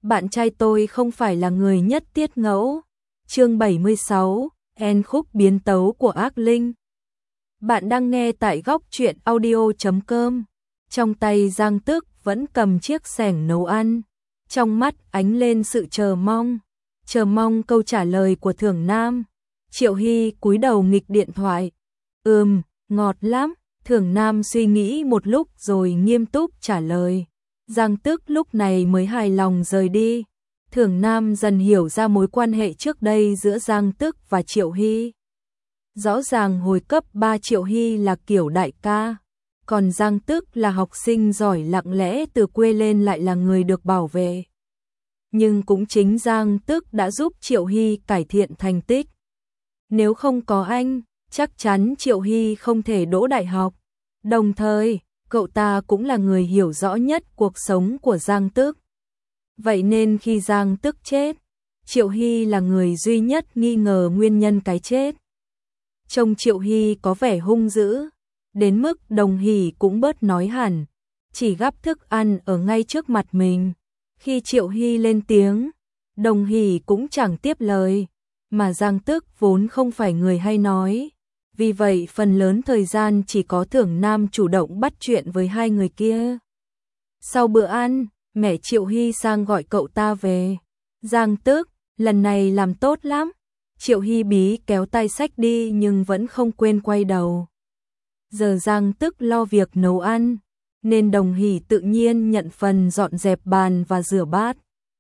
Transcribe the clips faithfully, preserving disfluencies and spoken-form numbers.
bạn trai tôi không phải là người nhất tiết ngẫu. Chương bảy mươi sáu, En khúc biến tấu của ác linh. Bạn đang nghe tại góc truyện audio chấm com. Trong tay Giang Tức vẫn cầm chiếc xẻng nấu ăn, trong mắt ánh lên sự chờ mong, chờ mong câu trả lời của Thưởng Nam. Triệu Hy cúi đầu nghịch điện thoại. Ừm, ngọt lắm. Thưởng Nam suy nghĩ một lúc rồi nghiêm túc trả lời. Giang Tức lúc này mới hài lòng rời đi. Thưởng Nam dần hiểu ra mối quan hệ trước đây giữa Giang Tức và Triệu Hy. Rõ ràng hồi cấp ba Triệu Hy là kiểu đại ca, còn Giang Tức là học sinh giỏi lặng lẽ từ quê lên lại là người được bảo vệ. Nhưng cũng chính Giang Tức đã giúp Triệu Hy cải thiện thành tích. Nếu không có anh, chắc chắn Triệu Hy không thể đỗ đại học. Đồng thời, cậu ta cũng là người hiểu rõ nhất cuộc sống của Giang Tức. Vậy nên khi Giang Tức chết, Triệu Hy là người duy nhất nghi ngờ nguyên nhân cái chết. Trông Triệu Hy có vẻ hung dữ, đến mức Đồng Hỷ cũng bớt nói hẳn, chỉ gắp thức ăn ở ngay trước mặt mình. Khi Triệu Hy lên tiếng, Đồng Hỷ cũng chẳng tiếp lời, mà Giang Tức vốn không phải người hay nói. Vì vậy phần lớn thời gian chỉ có Thưởng Nam chủ động bắt chuyện với hai người kia. Sau bữa ăn, mẹ Triệu Hy sang gọi cậu ta về. Giang Tức, lần này làm tốt lắm. Triệu Hy bí kéo tay xách đi nhưng vẫn không quên quay đầu. Giờ Giang Tức lo việc nấu ăn, nên Đồng Hỷ tự nhiên nhận phần dọn dẹp bàn và rửa bát.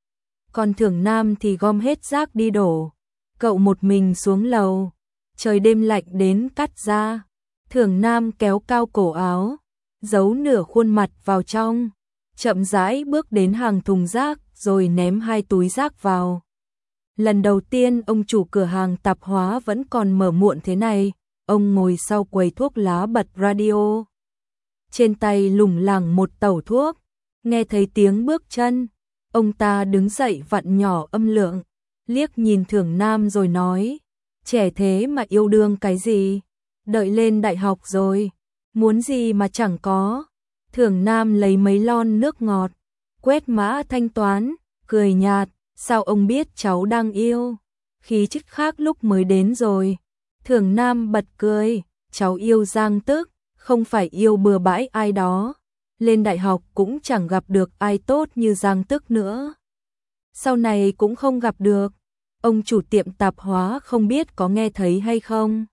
Còn Thưởng Nam thì gom hết rác đi đổ. Cậu một mình xuống lầu. Trời đêm lạnh đến cắt da. Thưởng Nam kéo cao cổ áo, giấu nửa khuôn mặt vào trong, chậm rãi bước đến hàng thùng rác rồi ném hai túi rác vào. Lần đầu tiên ông chủ cửa hàng tạp hóa vẫn còn mở muộn thế này. Ông ngồi sau quầy thuốc lá bật radio, trên tay lủng lẳng một tẩu thuốc. Nghe thấy tiếng bước chân, ông ta đứng dậy vặn nhỏ âm lượng, liếc nhìn Thưởng Nam rồi nói: trẻ thế mà yêu đương cái gì, đợi lên đại học rồi, muốn gì mà chẳng có. Thưởng Nam lấy mấy lon nước ngọt, quét mã thanh toán, cười nhạt: sao ông biết cháu đang yêu, khí chất khác lúc mới đến rồi. Thưởng Nam bật cười: cháu yêu Giang Tức, không phải yêu bừa bãi ai đó. Lên đại học cũng chẳng gặp được ai tốt như Giang Tức nữa, sau này cũng không gặp được. Ông chủ tiệm tạp hóa không biết có nghe thấy hay không,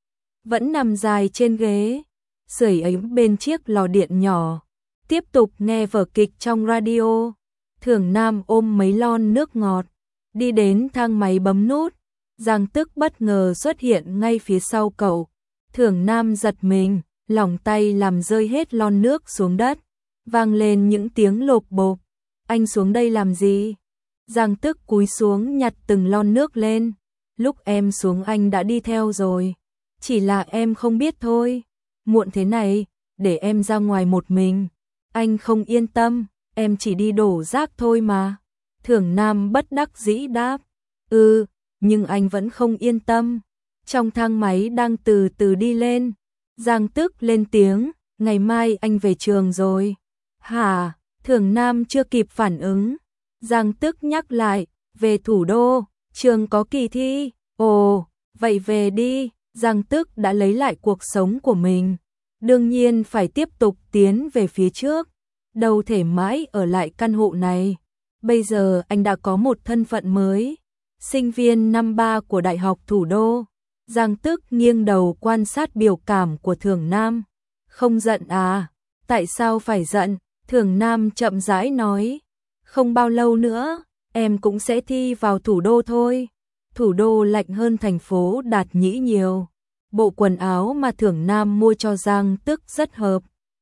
vẫn nằm dài trên ghế, sưởi ấm bên chiếc lò điện nhỏ, tiếp tục nghe vở kịch trong radio. Thưởng Nam ôm mấy lon nước ngọt, đi đến thang máy bấm nút. Giang Tức bất ngờ xuất hiện ngay phía sau cậu. Thưởng Nam giật mình, lỏng tay làm rơi hết lon nước xuống đất, vang lên những tiếng lộp bộp. Anh xuống đây làm gì? Giang Tức cúi xuống nhặt từng lon nước lên. Lúc em xuống anh đã đi theo rồi, chỉ là em không biết thôi. Muộn thế này, để em ra ngoài một mình, anh không yên tâm. Em chỉ đi đổ rác thôi mà. Thưởng Nam bất đắc dĩ đáp: Ừ, nhưng anh vẫn không yên tâm. Trong thang máy đang từ từ đi lên, Giang Tức lên tiếng: ngày mai anh về trường rồi. Hả? Thưởng Nam chưa kịp phản ứng, Giang Tức nhắc lại: về thủ đô, trường có kỳ thi. Ồ, vậy về đi. Giang Tức đã lấy lại cuộc sống của mình, đương nhiên phải tiếp tục tiến về phía trước, đâu thể mãi ở lại căn hộ này. Bây giờ anh đã có một thân phận mới, sinh viên năm ba của Đại học Thủ đô. Giang Tức nghiêng đầu quan sát biểu cảm của Thưởng Nam. Không giận à? Tại sao phải giận? Thưởng Nam chậm rãi nói: không bao lâu nữa, em cũng sẽ thi vào thủ đô thôi. Thủ đô lạnh hơn thành phố Đạt Nhĩ nhiều. Bộ quần áo mà Thưởng Nam mua cho Giang Tức rất hợp.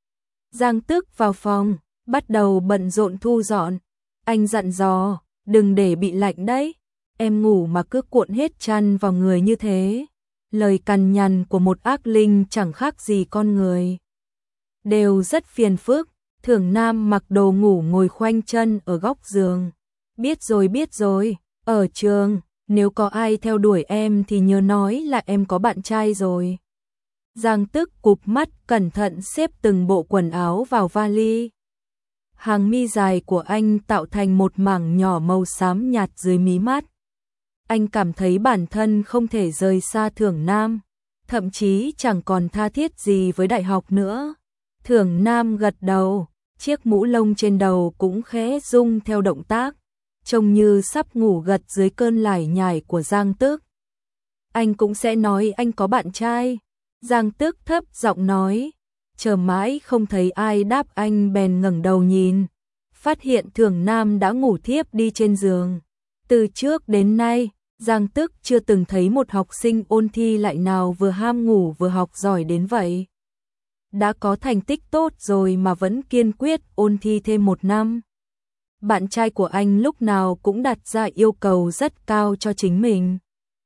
Giang Tức vào phòng, bắt đầu bận rộn thu dọn. Anh dặn dò: đừng để bị lạnh đấy, em ngủ mà cứ cuộn hết chăn vào người như thế. Lời cằn nhằn của một ác linh chẳng khác gì con người, đều rất phiền phức. Thưởng Nam mặc đồ ngủ ngồi khoanh chân ở góc giường. Biết rồi biết rồi, ở trường, nếu có ai theo đuổi em thì nhớ nói là em có bạn trai rồi. Giang Tức cụp mắt cẩn thận xếp từng bộ quần áo vào vali. Hàng mi dài của anh tạo thành một mảng nhỏ màu xám nhạt dưới mí mắt. Anh cảm thấy bản thân không thể rời xa Thưởng Nam, thậm chí chẳng còn tha thiết gì với đại học nữa. Thưởng Nam gật đầu, chiếc mũ lông trên đầu cũng khẽ rung theo động tác, trông như sắp ngủ gật dưới cơn lải nhải của Giang Tước. Anh cũng sẽ nói anh có bạn trai. Giang Tước thấp giọng nói, chờ mãi không thấy ai đáp anh bèn ngẩng đầu nhìn, phát hiện Thưởng Nam đã ngủ thiếp đi trên giường. Từ trước đến nay, Giang Tước chưa từng thấy một học sinh ôn thi lại nào vừa ham ngủ vừa học giỏi đến vậy. Đã có thành tích tốt rồi mà vẫn kiên quyết ôn thi thêm một năm. Bạn trai của anh lúc nào cũng đặt ra yêu cầu rất cao cho chính mình.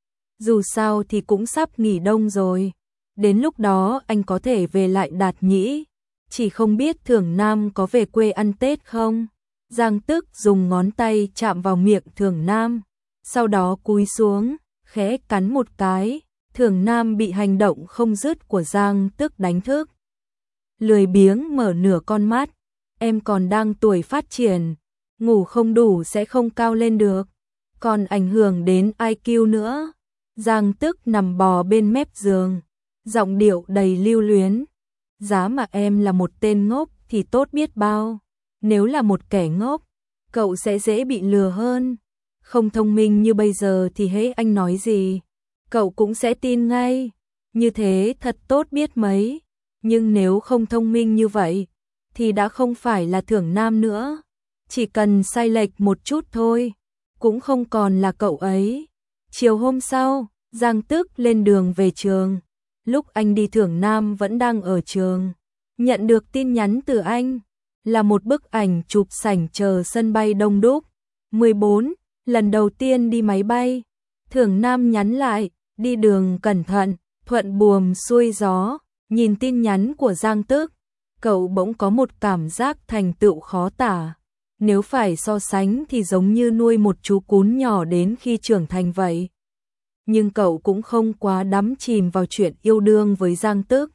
Dù sao thì cũng sắp nghỉ đông rồi, đến lúc đó anh có thể về lại Đạt Nhĩ, chỉ không biết Thưởng Nam có về quê ăn Tết không. Giang Tước dùng ngón tay chạm vào miệng Thưởng Nam, sau đó cúi xuống, khẽ cắn một cái. Thưởng Nam bị hành động không dứt của Giang Tước đánh thức. Lười biếng mở nửa con mắt, em còn đang tuổi phát triển, ngủ không đủ sẽ không cao lên được, còn ảnh hưởng đến i kiu nữa. Giang Tước nằm bò bên mép giường, giọng điệu đầy lưu luyến. Giá mà em là một tên ngốc thì tốt biết bao, nếu là một kẻ ngốc, cậu sẽ dễ bị lừa hơn. Không thông minh như bây giờ thì hễ anh nói gì, cậu cũng sẽ tin ngay, như thế thật tốt biết mấy. Nhưng nếu không thông minh như vậy, thì đã không phải là Thưởng Nam nữa, chỉ cần sai lệch một chút thôi, cũng không còn là cậu ấy. Chiều hôm sau, Giang Tước lên đường về trường, lúc anh đi Thưởng Nam vẫn đang ở trường, nhận được tin nhắn từ anh, là một bức ảnh chụp sảnh chờ sân bay đông đúc. mười bốn, lần đầu tiên đi máy bay, Thưởng Nam nhắn lại, đi đường cẩn thận, thuận buồm xuôi gió. Nhìn tin nhắn của Giang Tước, cậu bỗng có một cảm giác thành tựu khó tả. Nếu phải so sánh thì giống như nuôi một chú cún nhỏ đến khi trưởng thành vậy. Nhưng cậu cũng không quá đắm chìm vào chuyện yêu đương với Giang Tước.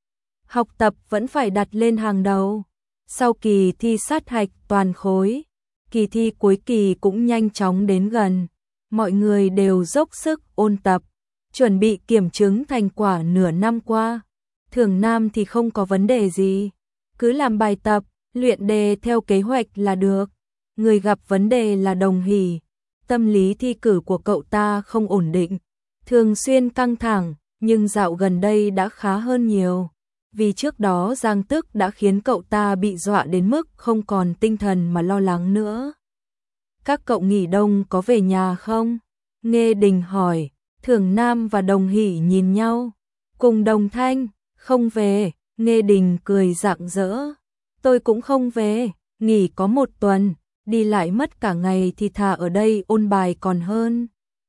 Học tập vẫn phải đặt lên hàng đầu. Sau kỳ thi sát hạch toàn khối, kỳ thi cuối kỳ cũng nhanh chóng đến gần. Mọi người đều dốc sức ôn tập, chuẩn bị kiểm chứng thành quả nửa năm qua. Thưởng Nam thì không có vấn đề gì, cứ làm bài tập, luyện đề theo kế hoạch là được. Người gặp vấn đề là Đồng Hỷ, tâm lý thi cử của cậu ta không ổn định, thường xuyên căng thẳng, nhưng dạo gần đây đã khá hơn nhiều. Vì trước đó Giang Tước đã khiến cậu ta bị dọa đến mức không còn tinh thần mà lo lắng nữa. Các cậu nghỉ đông có về nhà không? Nghê Đình hỏi. Thưởng Nam và Đồng Hỷ nhìn nhau, cùng đồng thanh. Không về. Nghê Đình cười rạng rỡ. Tôi cũng không về, nghỉ có một tuần, đi lại mất cả ngày thì thà ở đây ôn bài còn hơn.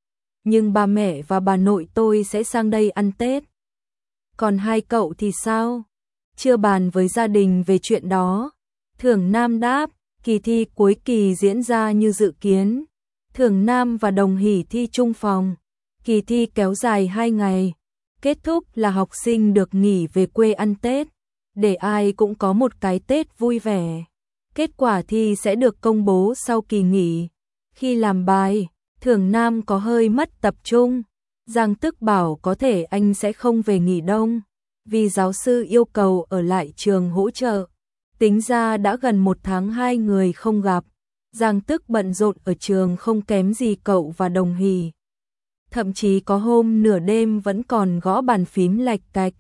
Nhưng ba mẹ và bà nội tôi sẽ sang đây ăn Tết. Còn hai cậu thì sao? Chưa bàn với gia đình về chuyện đó. Thưởng Nam đáp, kỳ thi cuối kỳ diễn ra như dự kiến. Thưởng Nam và Đồng Hỷ thi chung phòng. Kỳ thi kéo dài hai ngày. Kết thúc là học sinh được nghỉ về quê ăn Tết, để ai cũng có một cái Tết vui vẻ. Kết quả thi sẽ được công bố sau kỳ nghỉ. Khi làm bài, Thưởng Nam có hơi mất tập trung. Giang Tước bảo có thể anh sẽ không về nghỉ đông, vì giáo sư yêu cầu ở lại trường hỗ trợ. Tính ra đã gần một tháng hai người không gặp. Giang Tước bận rộn ở trường không kém gì cậu và Đồng Hỷ. Thậm chí có hôm nửa đêm vẫn còn gõ bàn phím lạch cạch.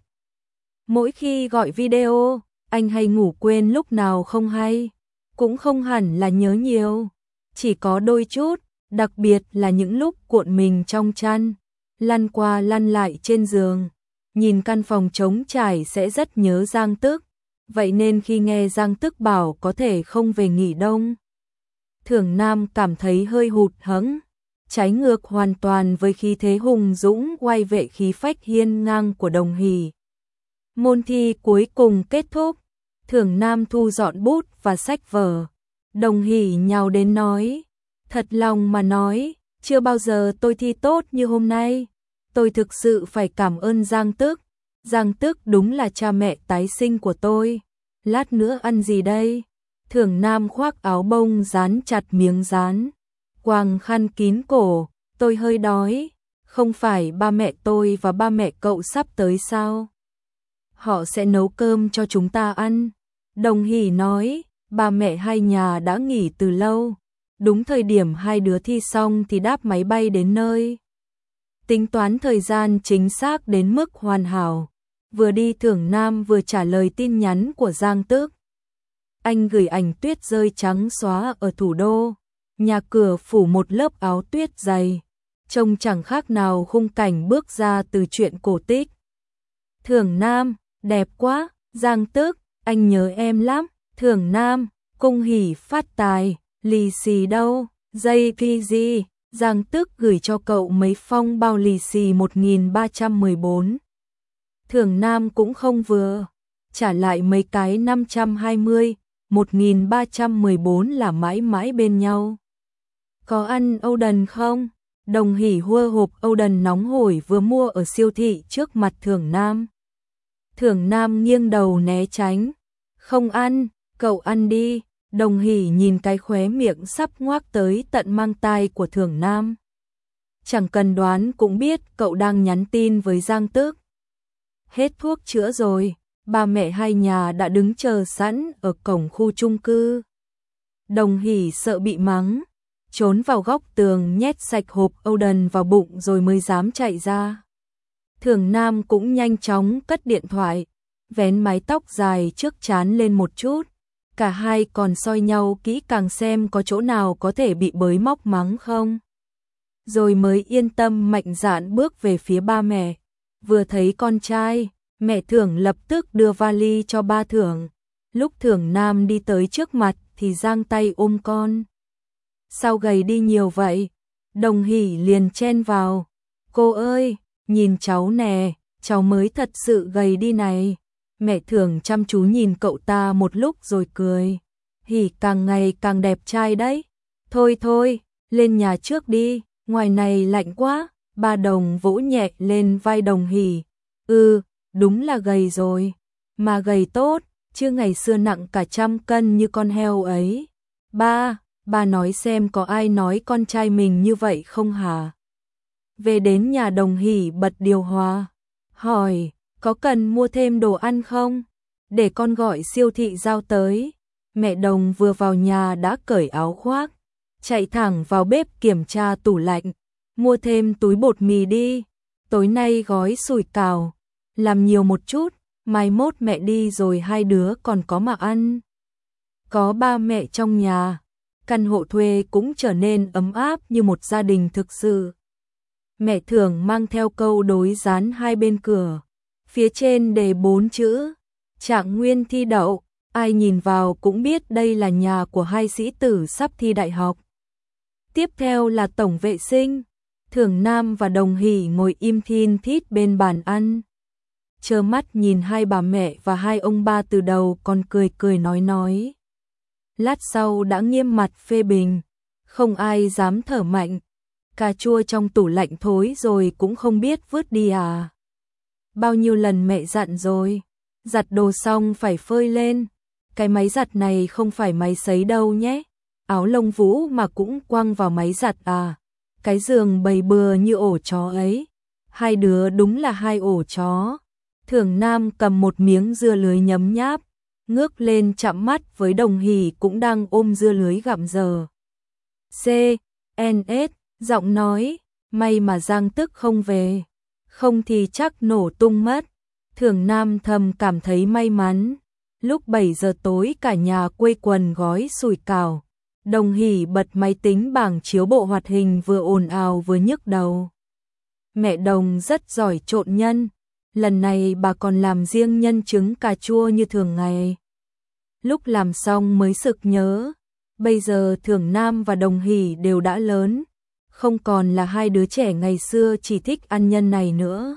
Mỗi khi gọi video, anh hay ngủ quên lúc nào không hay. Cũng không hẳn là nhớ nhiều, chỉ có đôi chút, đặc biệt là những lúc cuộn mình trong chăn, lăn qua lăn lại trên giường. Nhìn căn phòng trống trải sẽ rất nhớ Giang Tước. Vậy nên khi nghe Giang Tước bảo có thể không về nghỉ đông, Thưởng Nam cảm thấy hơi hụt hẫng, trái ngược hoàn toàn với khí thế hùng dũng oai vệ khí phách hiên ngang của Đồng Hỷ. Môn thi cuối cùng kết thúc, Thưởng Nam thu dọn bút và sách vở. Đồng Hỷ nhào đến nói, thật lòng mà nói, chưa bao giờ tôi thi tốt như hôm nay. Tôi thực sự phải cảm ơn Giang Tước. Giang Tước đúng là cha mẹ tái sinh của tôi. Lát nữa ăn gì đây? Thường Nam khoác áo bông dán chặt miếng dán, quàng khăn kín cổ, tôi hơi đói, không phải ba mẹ tôi và ba mẹ cậu sắp tới sao? Họ sẽ nấu cơm cho chúng ta ăn. Đồng Hỷ nói, ba mẹ hai nhà đã nghỉ từ lâu, đúng thời điểm hai đứa thi xong thì đáp máy bay đến nơi. Tính toán thời gian chính xác đến mức hoàn hảo, vừa đi Thường Nam vừa trả lời tin nhắn của Giang Tước. Anh gửi ảnh tuyết rơi trắng xóa ở thủ đô, nhà cửa phủ một lớp áo tuyết dày, trông chẳng khác nào khung cảnh bước ra từ truyện cổ tích. Thường Nam, đẹp quá, Giang Tước, anh nhớ em lắm. Thường Nam, Cung Hỷ phát tài, lì xì đâu, dây pê giê, Giang Tước gửi cho cậu mấy phong bao lì xì một nghìn ba trăm mười bốn. Thường Nam cũng không vừa, trả lại mấy cái năm trăm hai mươi, một nghìn ba trăm mười bốn là mãi mãi bên nhau. Có ăn Oden không? Đồng Hỷ hua hộp Oden nóng hổi vừa mua ở siêu thị trước mặt Thường Nam. Thường Nam nghiêng đầu né tránh. Không ăn, cậu ăn đi. Đồng Hỷ nhìn cái khóe miệng sắp ngoác tới tận mang tai của Thường Nam. Chẳng cần đoán cũng biết cậu đang nhắn tin với Giang Tước. Hết thuốc chữa rồi, ba mẹ hai nhà đã đứng chờ sẵn ở cổng khu chung cư. Đồng Hỷ sợ bị mắng, trốn vào góc tường nhét sạch hộp Oden vào bụng rồi mới dám chạy ra. Thường Nam cũng nhanh chóng cất điện thoại, vén mái tóc dài trước trán lên một chút. Cả hai còn soi nhau kỹ càng xem có chỗ nào có thể bị bới móc mắng không. Rồi mới yên tâm mạnh dạn bước về phía ba mẹ. Vừa thấy con trai, mẹ Thường lập tức đưa vali cho ba Thường. Lúc Thường Nam đi tới trước mặt thì giang tay ôm con. Sao gầy đi nhiều vậy? Đồng Hỷ liền chen vào. Cô ơi, nhìn cháu nè, cháu mới thật sự gầy đi này. Mẹ Thường chăm chú nhìn cậu ta một lúc rồi cười. Hỷ càng ngày càng đẹp trai đấy. Thôi thôi, lên nhà trước đi, ngoài này lạnh quá. Ba Đồng vỗ nhẹ lên vai Đồng Hỷ. Ừ, đúng là gầy rồi. Mà gầy tốt, chứ ngày xưa nặng cả trăm cân như con heo ấy. Ba, ba nói xem có ai nói con trai mình như vậy không hả? Về đến nhà Đồng Hỷ bật điều hòa. Hỏi, có cần mua thêm đồ ăn không? Để con gọi siêu thị giao tới. Mẹ Đồng vừa vào nhà đã cởi áo khoác, chạy thẳng vào bếp kiểm tra tủ lạnh. Mua thêm túi bột mì đi. Tối nay gói sủi cảo. Làm nhiều một chút, mai mốt mẹ đi rồi hai đứa còn có mà ăn. Có ba mẹ trong nhà, căn hộ thuê cũng trở nên ấm áp như một gia đình thực sự. Mẹ Thường mang theo câu đối dán hai bên cửa. Phía trên đề bốn chữ, Trạng Nguyên thi đậu, ai nhìn vào cũng biết đây là nhà của hai sĩ tử sắp thi đại học. Tiếp theo là tổng vệ sinh. Thường Nam và Đồng Hỷ ngồi im thin thít bên bàn ăn. Trơ mắt nhìn hai bà mẹ và hai ông ba từ đầu còn cười cười nói nói. Lát sau đã nghiêm mặt phê bình, không ai dám thở mạnh. Cà chua trong tủ lạnh thối rồi cũng không biết vứt đi à. Bao nhiêu lần mẹ dặn rồi, giặt đồ xong phải phơi lên. Cái máy giặt này không phải máy sấy đâu nhé. Áo lông vũ mà cũng quăng vào máy giặt à. Cái giường bày bừa như ổ chó ấy. Hai đứa đúng là hai ổ chó. Thường Nam cầm một miếng dưa lưới nhấm nháp, ngước lên chạm mắt với Đồng Hỷ cũng đang ôm dưa lưới gặm giờ. C, N, S, giọng nói, may mà Giang Tước không về, không thì chắc nổ tung mất. Thường Nam thầm cảm thấy may mắn. Lúc bảy giờ tối cả nhà quây quần gói sủi cảo. Đồng Hỷ bật máy tính bảng chiếu bộ hoạt hình vừa ồn ào vừa nhức đầu. Mẹ Đồng rất giỏi trộn nhân. Lần này bà còn làm riêng nhân trứng cà chua như thường ngày. Lúc làm xong mới sực nhớ. Bây giờ Thường Nam và Đồng Hỷ đều đã lớn. Không còn là hai đứa trẻ ngày xưa chỉ thích ăn nhân này nữa.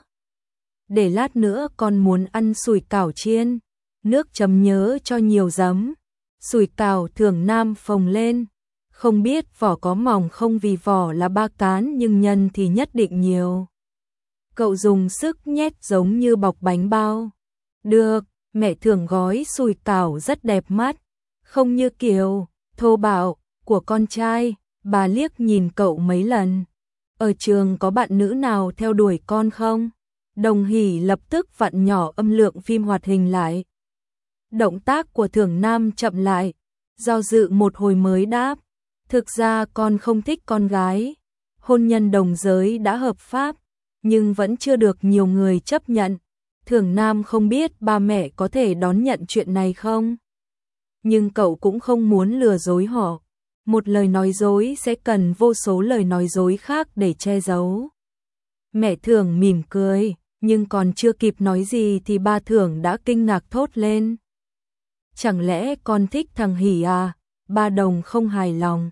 Để lát nữa con muốn ăn sủi cảo chiên. Nước chấm nhớ cho nhiều giấm. Sủi cảo Thường Nam phồng lên. Không biết vỏ có mỏng không vì vỏ là ba cán nhưng nhân thì nhất định nhiều. Cậu dùng sức nhét giống như bọc bánh bao. Được, mẹ Thường gói sủi cảo rất đẹp mắt. không như kiểu thô bạo của con trai. Bà liếc nhìn cậu mấy lần. Ở trường có bạn nữ nào theo đuổi con không? Đồng Hỷ lập tức vặn nhỏ âm lượng phim hoạt hình lại. Động tác của Thưởng Nam chậm lại, do dự một hồi mới đáp, thực ra con không thích con gái. Hôn nhân đồng giới đã hợp pháp, nhưng vẫn chưa được nhiều người chấp nhận. Thưởng Nam không biết ba mẹ có thể đón nhận chuyện này không? Nhưng cậu cũng không muốn lừa dối họ. Một lời nói dối sẽ cần vô số lời nói dối khác để che giấu. Mẹ Thưởng mỉm cười, nhưng còn chưa kịp nói gì thì ba Thưởng đã kinh ngạc thốt lên. Chẳng lẽ con thích thằng Hỷ à? Ba Đồng không hài lòng.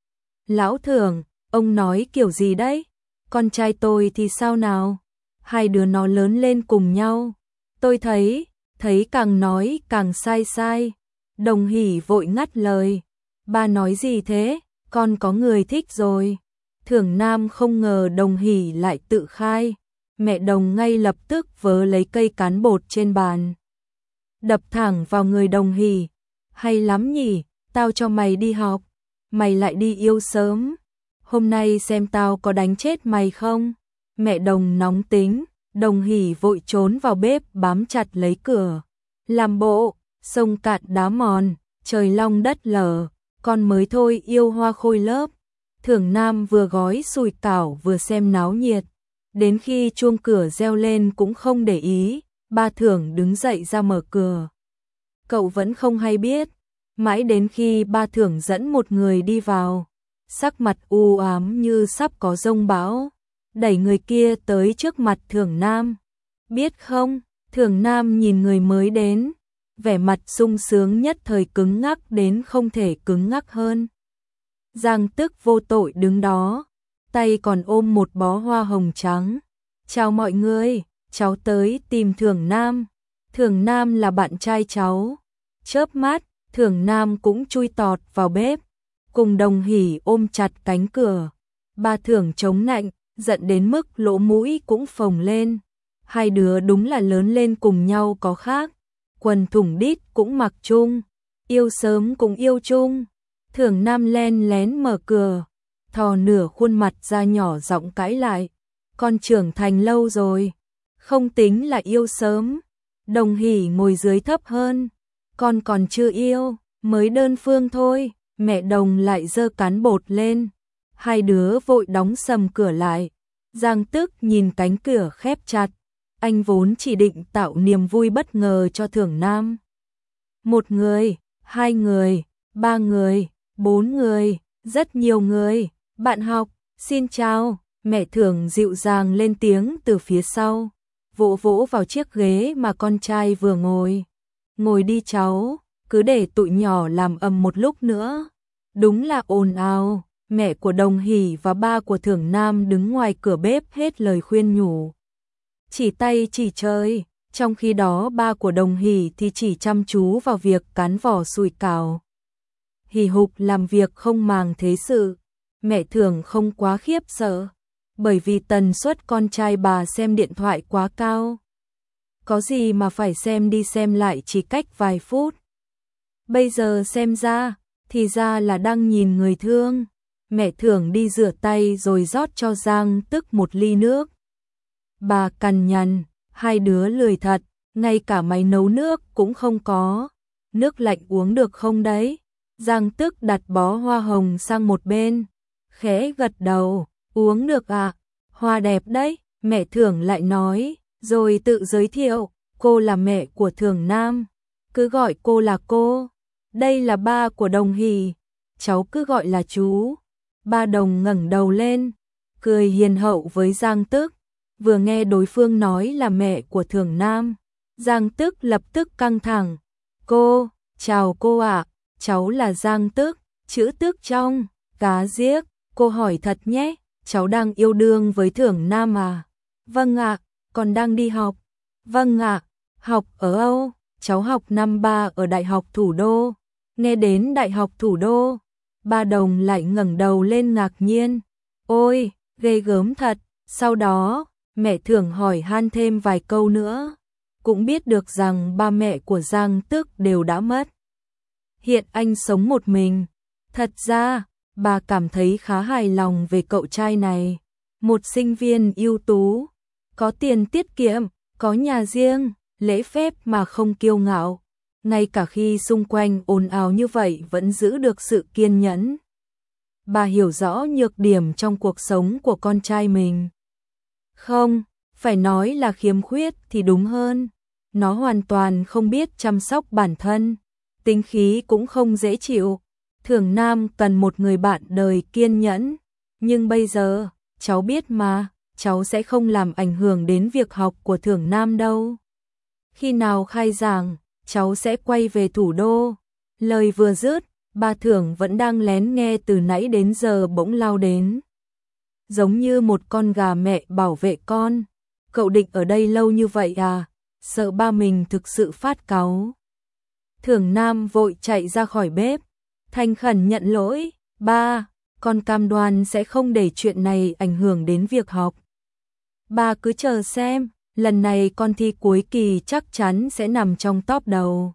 Lão Thưởng, ông nói kiểu gì đấy? Con trai tôi thì sao nào? Hai đứa nó lớn lên cùng nhau. Tôi thấy, thấy càng nói càng sai sai. Đồng Hỷ vội ngắt lời. Ba nói gì thế? Con có người thích rồi. Thưởng Nam không ngờ Đồng Hỷ lại tự khai. Mẹ Đồng ngay lập tức vớ lấy cây cán bột trên bàn, đập thẳng vào người Đồng Hỷ. Hay lắm nhỉ, tao cho mày đi học, mày lại đi yêu sớm. Hôm nay xem tao có đánh chết mày không? Mẹ Đồng nóng tính, Đồng Hỷ vội trốn vào bếp bám chặt lấy cửa. Làm bộ, sông cạn đá mòn, trời long đất lở, con mới thôi yêu hoa khôi lớp. Thưởng Nam vừa gói sùi cảo vừa xem náo nhiệt. Đến khi chuông cửa reo lên cũng không để ý, ba Thưởng đứng dậy ra mở cửa. Cậu vẫn không hay biết, mãi đến khi ba Thưởng dẫn một người đi vào, sắc mặt u ám như sắp có giông bão, đẩy người kia tới trước mặt Thưởng Nam. Biết không, Thưởng Nam nhìn người mới đến, vẻ mặt sung sướng nhất thời cứng ngắc đến không thể cứng ngắc hơn. Giang Tức vô tội đứng đó, tay còn ôm một bó hoa hồng trắng. Chào mọi người, cháu tới tìm Thưởng Nam. Thưởng Nam là bạn trai cháu. Chớp mắt, Thưởng Nam cũng chui tọt vào bếp, cùng Đồng Hỷ ôm chặt cánh cửa. Ba Thưởng chống nạnh, giận đến mức lỗ mũi cũng phồng lên. Hai đứa đúng là lớn lên cùng nhau có khác. Quần thủng đít cũng mặc chung, yêu sớm cũng yêu chung. Thưởng Nam len lén mở cửa, thò nửa khuôn mặt ra nhỏ giọng cãi lại. Con trưởng thành lâu rồi, không tính là yêu sớm. Đồng Hỷ ngồi dưới thấp hơn. Con còn chưa yêu, mới đơn phương thôi. Mẹ Đồng lại giơ cán bột lên. Hai đứa vội đóng sầm cửa lại. Giang Tức nhìn cánh cửa khép chặt. Anh vốn chỉ định tạo niềm vui bất ngờ cho Thưởng Nam. Một người, hai người, ba người, bốn người, rất nhiều người. Bạn học, xin chào. Mẹ Thưởng dịu dàng lên tiếng từ phía sau, vỗ vỗ vào chiếc ghế mà con trai vừa ngồi. Ngồi đi cháu, cứ để tụi nhỏ làm ầm một lúc nữa. Đúng là ồn ào. Mẹ của Đồng Hỷ và ba của Thưởng Nam đứng ngoài cửa bếp hết lời khuyên nhủ, chỉ tay chỉ chơi. Trong khi đó ba của Đồng Hỷ thì chỉ chăm chú vào việc cán vỏ sùi cảo. Hì hục làm việc không màng thế sự. Mẹ Thưởng không quá khiếp sợ, bởi vì tần suất con trai bà xem điện thoại quá cao. Có gì mà phải xem đi xem lại chỉ cách vài phút. Bây giờ xem ra, thì ra là đang nhìn người thương. Mẹ Thưởng đi rửa tay rồi rót cho Giang Tức một ly nước. Bà cằn nhằn, hai đứa lười thật, ngay cả máy nấu nước cũng không có. Nước lạnh uống được không đấy? Giang Tức đặt bó hoa hồng sang một bên, khẽ gật đầu, uống được à? Hoa đẹp đấy. Mẹ Thưởng lại nói, rồi tự giới thiệu, cô là mẹ của Thưởng Nam, cứ gọi cô là cô. Đây là ba của Đồng Hỷ, cháu cứ gọi là chú. Ba Đồng ngẩng đầu lên, cười hiền hậu với Giang Tức. Vừa nghe đối phương nói là mẹ của Thưởng Nam, Giang Tức lập tức căng thẳng. Cô, chào cô ạ, cháu là Giang Tức, chữ Tức trong cá giếc. Cô hỏi thật nhé, cháu đang yêu đương với Thưởng Nam à? Vâng ạ, còn đang đi học. Vâng ạ, học ở Âu? Cháu học năm ba ở Đại học Thủ đô. Nghe đến Đại học Thủ đô, ba Đồng lại ngẩng đầu lên ngạc nhiên. Ôi, ghê gớm thật. Sau đó, mẹ Thưởng hỏi han thêm vài câu nữa, cũng biết được rằng ba mẹ của Giang Tức đều đã mất. Hiện anh sống một mình. Thật ra, bà cảm thấy khá hài lòng về cậu trai này. Một sinh viên ưu tú, có tiền tiết kiệm, có nhà riêng, lễ phép mà không kiêu ngạo. Ngay cả khi xung quanh ồn ào như vậy vẫn giữ được sự kiên nhẫn. Bà hiểu rõ nhược điểm trong cuộc sống của con trai mình. Không, phải nói là khiếm khuyết thì đúng hơn. Nó hoàn toàn không biết chăm sóc bản thân, tính khí cũng không dễ chịu. Thường Nam cần một người bạn đời kiên nhẫn, nhưng bây giờ, cháu biết mà, cháu sẽ không làm ảnh hưởng đến việc học của Thường Nam đâu. Khi nào khai giảng, cháu sẽ quay về thủ đô. Lời vừa dứt, bà Thưởng vẫn đang lén nghe từ nãy đến giờ bỗng lao đến. Giống như một con gà mẹ bảo vệ con. Cậu định ở đây lâu như vậy à? Sợ ba mình thực sự phát cáu. Thường Nam vội chạy ra khỏi bếp, thành khẩn nhận lỗi. Ba, con cam đoan sẽ không để chuyện này ảnh hưởng đến việc học. Ba cứ chờ xem, lần này con thi cuối kỳ chắc chắn sẽ nằm trong top đầu.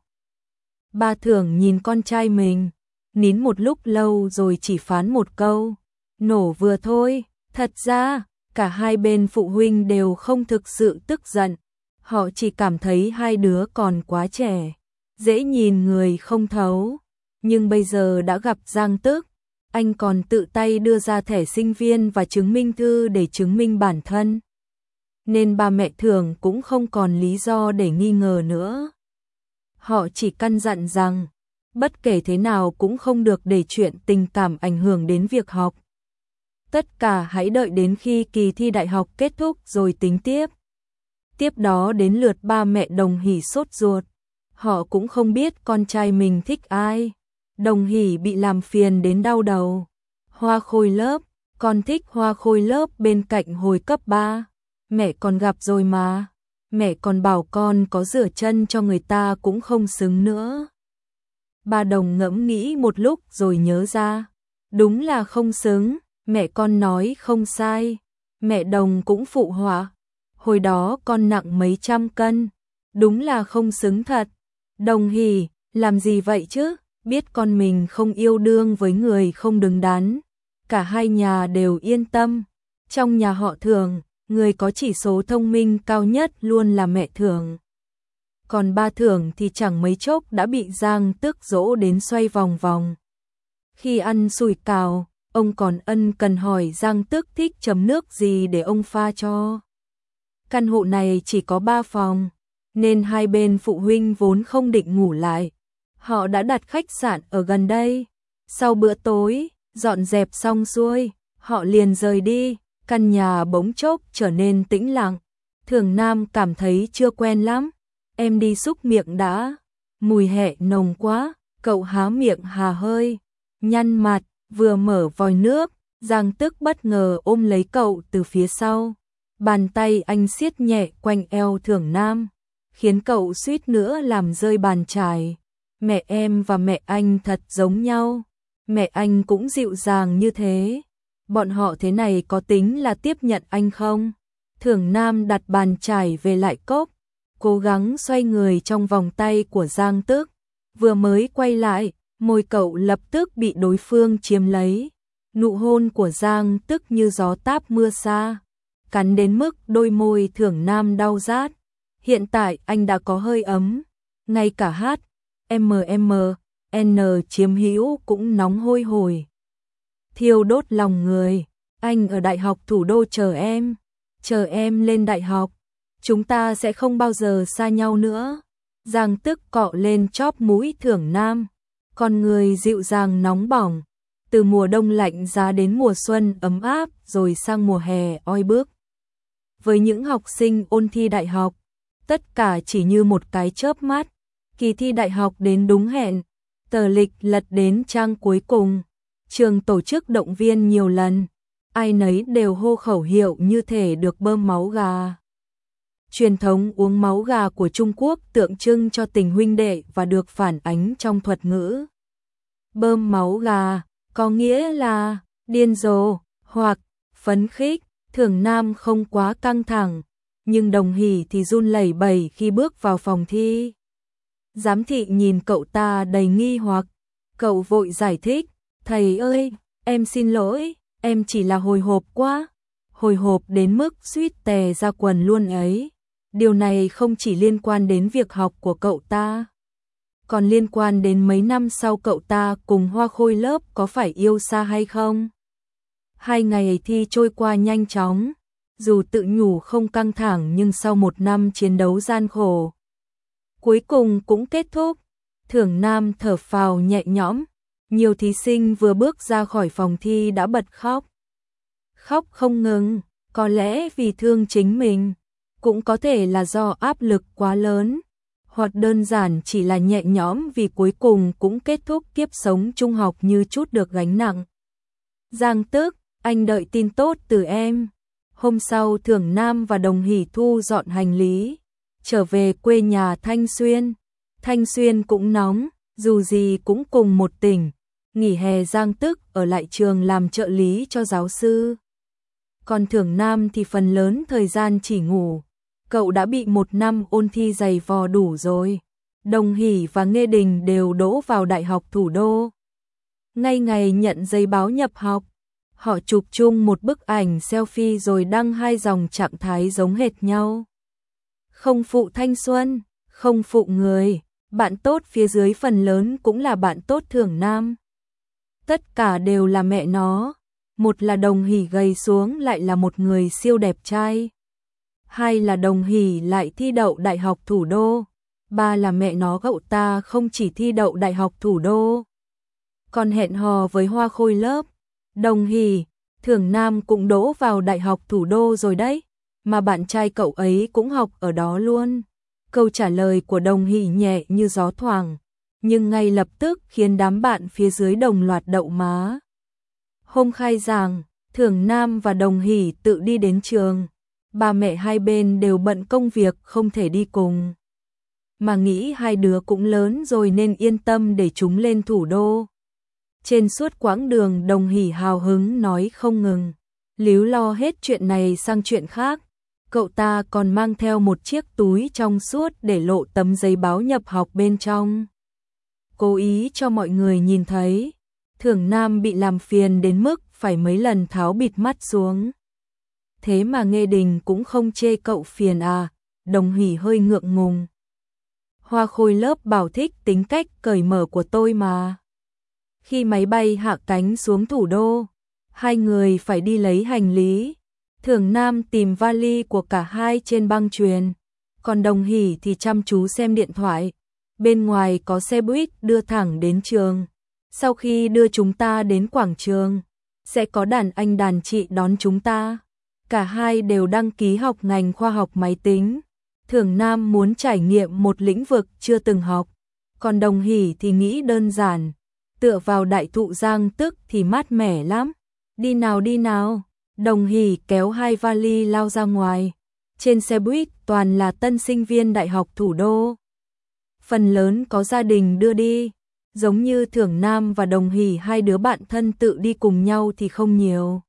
Ba Thưởng nhìn con trai mình, nín một lúc lâu rồi chỉ phán một câu. Nổ vừa thôi. Thật ra, cả hai bên phụ huynh đều không thực sự tức giận. Họ chỉ cảm thấy hai đứa còn quá trẻ, dễ nhìn người không thấu. Nhưng bây giờ đã gặp Giang Tức, anh còn tự tay đưa ra thẻ sinh viên và chứng minh thư để chứng minh bản thân. Nên ba mẹ Thường cũng không còn lý do để nghi ngờ nữa. Họ chỉ căn dặn rằng, bất kể thế nào cũng không được để chuyện tình cảm ảnh hưởng đến việc học. Tất cả hãy đợi đến khi kỳ thi đại học kết thúc rồi tính tiếp. Tiếp đó đến lượt ba mẹ Đồng Hỷ sốt ruột. Họ cũng không biết con trai mình thích ai. Đồng Hỷ bị làm phiền đến đau đầu. Hoa khôi lớp, con thích hoa khôi lớp bên cạnh hồi cấp ba. Mẹ còn gặp rồi mà. Mẹ còn bảo con có rửa chân cho người ta cũng không xứng nữa. Bà Đồng ngẫm nghĩ một lúc rồi nhớ ra. Đúng là không xứng. Mẹ con nói không sai. Mẹ Đồng cũng phụ họa. Hồi đó con nặng mấy trăm cân. Đúng là không xứng thật. Đồng Hỷ, làm gì vậy chứ? Biết con mình không yêu đương với người không đứng đắn. Cả hai nhà đều yên tâm. Trong nhà họ Thường, người có chỉ số thông minh cao nhất luôn là mẹ Thường. Còn ba Thường thì chẳng mấy chốc đã bị Giang Tức dỗ đến xoay vòng vòng. Khi ăn sủi cảo, ông còn ân cần hỏi Giang Tức thích chấm nước gì để ông pha cho. Căn hộ này chỉ có ba phòng, nên hai bên phụ huynh vốn không định ngủ lại. Họ đã đặt khách sạn ở gần đây. Sau bữa tối, dọn dẹp xong xuôi, họ liền rời đi. Căn nhà bỗng chốc trở nên tĩnh lặng. Thường Nam cảm thấy chưa quen lắm. Em đi xúc miệng đã. Mùi hẹ nồng quá. Cậu há miệng hà hơi, nhăn mặt, vừa mở vòi nước. Giang Tức bất ngờ ôm lấy cậu từ phía sau. Bàn tay anh siết nhẹ quanh eo Thường Nam, khiến cậu suýt nữa làm rơi bàn chải. Mẹ em và mẹ anh thật giống nhau. Mẹ anh cũng dịu dàng như thế. Bọn họ thế này có tính là tiếp nhận anh không? Thường Nam đặt bàn chải về lại cốc, cố gắng xoay người trong vòng tay của Giang Tức. Vừa mới quay lại, môi cậu lập tức bị đối phương chiếm lấy. Nụ hôn của Giang Tức như gió táp mưa xa, cắn đến mức đôi môi Thường Nam đau rát. Hiện tại anh đã có hơi ấm, ngay cả hát em em en chiếm hữu cũng nóng hôi hổi, thiêu đốt lòng người. Anh ở đại học thủ đô chờ em, chờ em lên đại học, chúng ta sẽ không bao giờ xa nhau nữa. Giang Tức cọ lên chóp mũi Thường Nam, con người dịu dàng nóng bỏng, từ mùa đông lạnh giá đến mùa xuân ấm áp rồi sang mùa hè oi bức. Với những học sinh ôn thi đại học, tất cả chỉ như một cái chớp mắt. Kỳ thi đại học đến đúng hẹn, tờ lịch lật đến trang cuối cùng. Trường tổ chức động viên nhiều lần, ai nấy đều hô khẩu hiệu như thể được bơm máu gà. Truyền thống uống máu gà của Trung Quốc tượng trưng cho tình huynh đệ và được phản ánh trong thuật ngữ. Bơm máu gà có nghĩa là điên rồ hoặc phấn khích. Thường Nam không quá căng thẳng, nhưng Đồng Hỷ thì run lẩy bẩy khi bước vào phòng thi. Giám thị nhìn cậu ta đầy nghi hoặc, Cậu vội giải thích, thầy ơi, em xin lỗi, em chỉ là hồi hộp quá, hồi hộp đến mức suýt tè ra quần luôn ấy. Điều này không chỉ liên quan đến việc học của cậu ta, còn liên quan đến mấy năm sau cậu ta cùng Hoa Khôi lớp có phải yêu xa hay không. Hai ngày thi trôi qua nhanh chóng, dù tự nhủ không căng thẳng nhưng sau một năm chiến đấu gian khổ, cuối cùng cũng kết thúc. Thưởng Nam thở phào nhẹ nhõm, nhiều thí sinh vừa bước ra khỏi phòng thi đã bật khóc. Khóc không ngừng, có lẽ vì thương chính mình, cũng có thể là do áp lực quá lớn, hoặc đơn giản chỉ là nhẹ nhõm vì cuối cùng cũng kết thúc kiếp sống trung học như chút được gánh nặng. Giang Tức, anh đợi tin tốt từ em. Hôm sau Thưởng Nam và Đồng Hỷ thu dọn hành lý, trở về quê nhà Thanh Xuyên. Thanh Xuyên cũng nóng, dù gì cũng cùng một tỉnh. Nghỉ hè Giang Tức ở lại trường làm trợ lý cho giáo sư. Còn Thưởng Nam thì phần lớn thời gian chỉ ngủ. Cậu đã bị một năm ôn thi dày vò đủ rồi. Đồng Hỷ và Nghê Đình đều đỗ vào Đại học Thủ đô. Ngay ngày nhận giấy báo nhập học, họ chụp chung một bức ảnh selfie rồi đăng hai dòng trạng thái giống hệt nhau. Không phụ thanh xuân, không phụ người, bạn tốt phía dưới phần lớn cũng là bạn tốt Thưởng Nam. Tất cả đều là mẹ nó, một là Đồng Hỷ gầy xuống lại là một người siêu đẹp trai. Hai là Đồng Hỷ lại thi đậu Đại học Thủ đô. Ba là mẹ nó cậu ta không chỉ thi đậu Đại học Thủ đô, còn hẹn hò với Hoa Khôi lớp. Đồng Hỷ, Thưởng Nam cũng đỗ vào Đại học Thủ đô rồi đấy, mà bạn trai cậu ấy cũng học ở đó luôn. Câu trả lời của Đồng Hỷ nhẹ như gió thoảng, nhưng ngay lập tức khiến đám bạn phía dưới đồng loạt đậu má. Hôm khai giảng, Thưởng Nam và Đồng Hỷ tự đi đến trường. Ba mẹ hai bên đều bận công việc không thể đi cùng, mà nghĩ hai đứa cũng lớn rồi nên yên tâm để chúng lên thủ đô. Trên suốt quãng đường Đồng Hỷ hào hứng nói không ngừng, líu lo hết chuyện này sang chuyện khác. Cậu ta còn mang theo một chiếc túi trong suốt để lộ tấm giấy báo nhập học bên trong, cố ý cho mọi người nhìn thấy. Thưởng Nam bị làm phiền đến mức phải mấy lần tháo bịt mắt xuống. Thế mà Nghê Đình cũng không chê cậu phiền à? Đồng Hỷ hơi ngượng ngùng. Hoa Khôi lớp bảo thích tính cách cởi mở của tôi mà. Khi máy bay hạ cánh xuống thủ đô, hai người phải đi lấy hành lý. Thưởng Nam tìm vali của cả hai trên băng chuyền, còn Đồng Hỷ thì chăm chú xem điện thoại. Bên ngoài có xe buýt đưa thẳng đến trường. Sau khi đưa chúng ta đến quảng trường, sẽ có đàn anh đàn chị đón chúng ta. Cả hai đều đăng ký học ngành khoa học máy tính. Thưởng Nam muốn trải nghiệm một lĩnh vực chưa từng học, còn Đồng Hỷ thì nghĩ đơn giản, tựa vào đại thụ Giang Tức thì mát mẻ lắm. Đi nào đi nào. Đồng Hỷ kéo hai vali lao ra ngoài. Trên xe buýt toàn là tân sinh viên Đại học Thủ đô. Phần lớn có gia đình đưa đi, giống như Thưởng Nam và Đồng Hỷ hai đứa bạn thân tự đi cùng nhau thì không nhiều.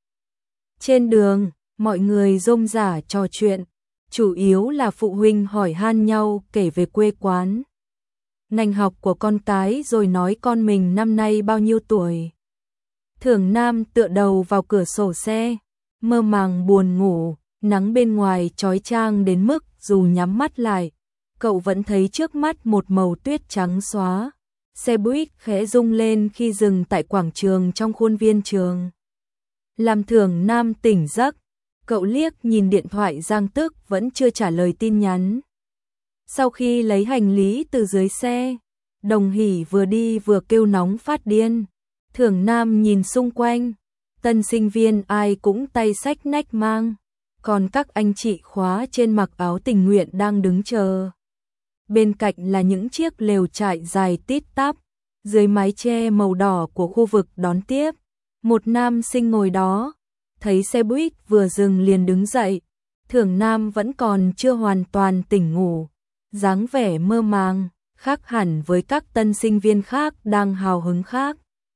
Trên đường, mọi người rôm rả trò chuyện, chủ yếu là phụ huynh hỏi han nhau kể về quê quán, ngành học của con cái rồi nói con mình năm nay bao nhiêu tuổi. Thưởng Nam tựa đầu vào cửa sổ xe, mơ màng buồn ngủ, nắng bên ngoài chói chang đến mức dù nhắm mắt lại, cậu vẫn thấy trước mắt một màu tuyết trắng xóa. Xe buýt khẽ rung lên khi dừng tại quảng trường trong khuôn viên trường. Làm Thưởng Nam tỉnh giấc, cậu liếc nhìn điện thoại Giang Tức vẫn chưa trả lời tin nhắn. Sau khi lấy hành lý từ dưới xe, Đồng Hỷ vừa đi vừa kêu nóng phát điên. Thưởng Nam nhìn xung quanh, tân sinh viên ai cũng tay xách nách mang, còn các anh chị khóa trên mặc áo tình nguyện đang đứng chờ. Bên cạnh là những chiếc lều trại dài tít tắp, dưới mái che màu đỏ của khu vực đón tiếp. Một nam sinh ngồi đó, thấy xe buýt vừa dừng liền đứng dậy. Thưởng Nam vẫn còn chưa hoàn toàn tỉnh ngủ, dáng vẻ mơ màng, khác hẳn với các tân sinh viên khác đang hào hứng khác.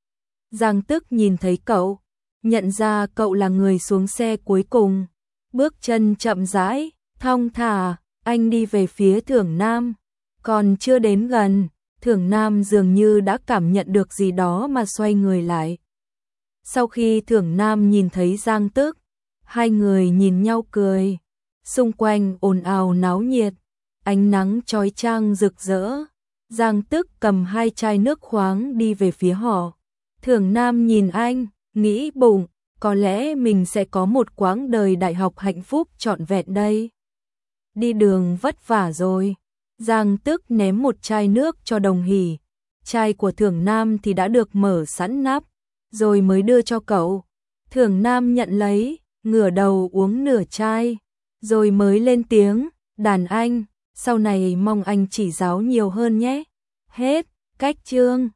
Giang Tức nhìn thấy cậu, nhận ra cậu là người xuống xe cuối cùng, bước chân chậm rãi, thong thả, anh đi về phía Thưởng Nam, còn chưa đến gần, Thưởng Nam dường như đã cảm nhận được gì đó mà xoay người lại. Sau khi Thưởng Nam nhìn thấy Giang Tức, hai người nhìn nhau cười. Xung quanh ồn ào náo nhiệt, ánh nắng chói chang rực rỡ. Giang Tức cầm hai chai nước khoáng đi về phía họ. Thưởng Nam nhìn anh, nghĩ bụng, có lẽ mình sẽ có một quãng đời đại học hạnh phúc trọn vẹn đây. Đi đường vất vả rồi. Giang Tức ném một chai nước cho Đồng Hỷ. Chai của Thưởng Nam thì đã được mở sẵn nắp, rồi mới đưa cho cậu. Thưởng Nam nhận lấy, ngửa đầu uống nửa chai, rồi mới lên tiếng, đàn anh, sau này mong anh chỉ giáo nhiều hơn nhé. Hết, cách chương.